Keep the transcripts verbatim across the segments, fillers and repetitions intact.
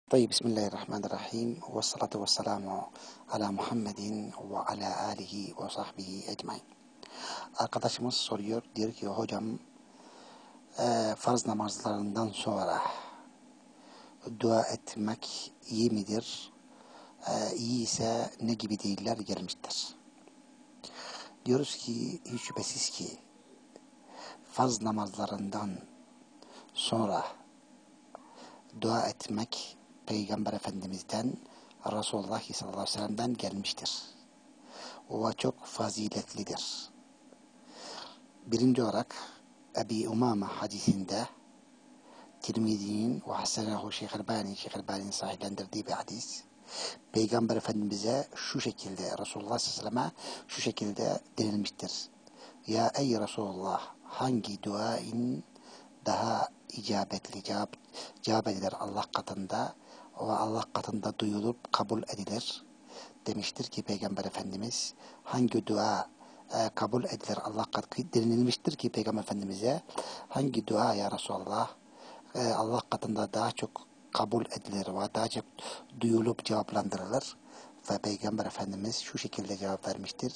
طيب بسم الله الرحمن الرحيم والصلاة والسلام ala Muhammedin ve ala alihi ve sahbihi ecmain. Arkadaşımız soruyor, diyor ki hocam e, farz namazlarından sonra dua etmek iyi midir? E, iyi ise ne gibi değiller gelmiştir? Diyoruz ki hiç şüphesiz ki farz namazlarından sonra dua etmek Peygamber Efendimiz'den, Resulullah sallallahu aleyhi ve sellem'den gelmiştir. O çok faziletlidir. Birinci olarak Ebi Umame hadisinde Tirmizi'nin ve Hasenehu Şeyh Albani, Şeyh Albani'nin sahihlendirdiği bir hadis. Peygamber Efendimiz'e şu şekilde, Resulullah sallallahu aleyhi ve sellem'e şu şekilde denilmiştir. Ya ey Resulullah, hangi duain daha icabetli, cevap, cevap edilir Allah katında ve Allah katında duyulup kabul edilir demiştir ki Peygamber Efendimiz, hangi dua e, kabul edilir Allah katında denilmiştir ki Peygamber Efendimiz'e, hangi dua ya Resulallah e, Allah katında daha çok kabul edilir ve daha çok duyulup cevaplandırılır ve Peygamber Efendimiz şu şekilde cevap vermiştir.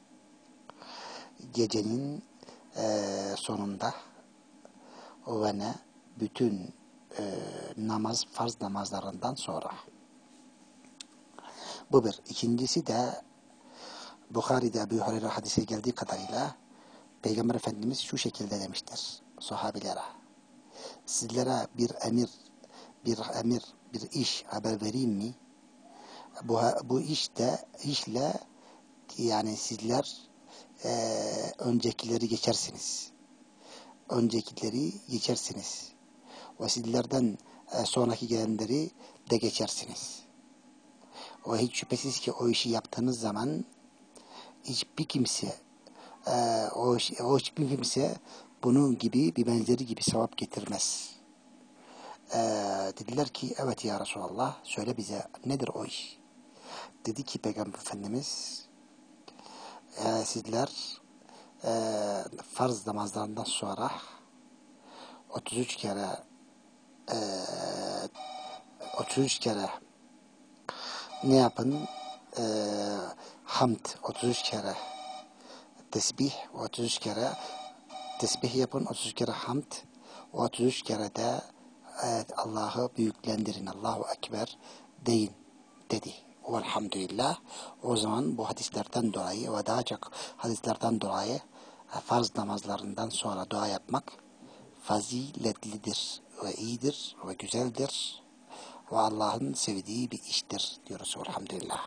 Gecenin e, sonunda ve ne bütün e, namaz, farz namazlarından sonra. Bu bir. İkincisi de Bukhari'de Ebu Hureyre hadise geldiği kadarıyla Peygamber Efendimiz şu şekilde demiştir sahabilere. Sizlere bir emir, bir emir, bir iş haber vereyim mi? Bu, bu işte, işle yani sizler e, öncekileri geçersiniz. Öncekileri geçersiniz. Ve sizlerden e, sonraki gelenleri de geçersiniz. O hiç şüphesiz ki o işi yaptığınız zaman hiçbir kimse e, o, o hiçbir kimse bunun gibi bir benzeri gibi sevap getirmez. E, dediler ki evet ya Resulallah, söyle bize nedir o iş? Dedi ki Peygamber Efendimiz e, sizler e, farz namazlarından sonra otuz üç kere e, otuz üç kere ne yapın? E, hamd otuz üç kere, tesbih otuz üç kere, tesbih yapın otuz üç kere, hamd otuz üç kere de evet, Allah'ı büyüklendirin, Allahu Ekber deyin dedi. Velhamdülillah. O zaman bu hadislerden dolayı ve daha çok hadislerden dolayı farz namazlarından sonra dua yapmak faziletlidir ve iyidir ve güzeldir ve Allah'ın sevdiği bir iştir diyoruz. Elhamdülillah.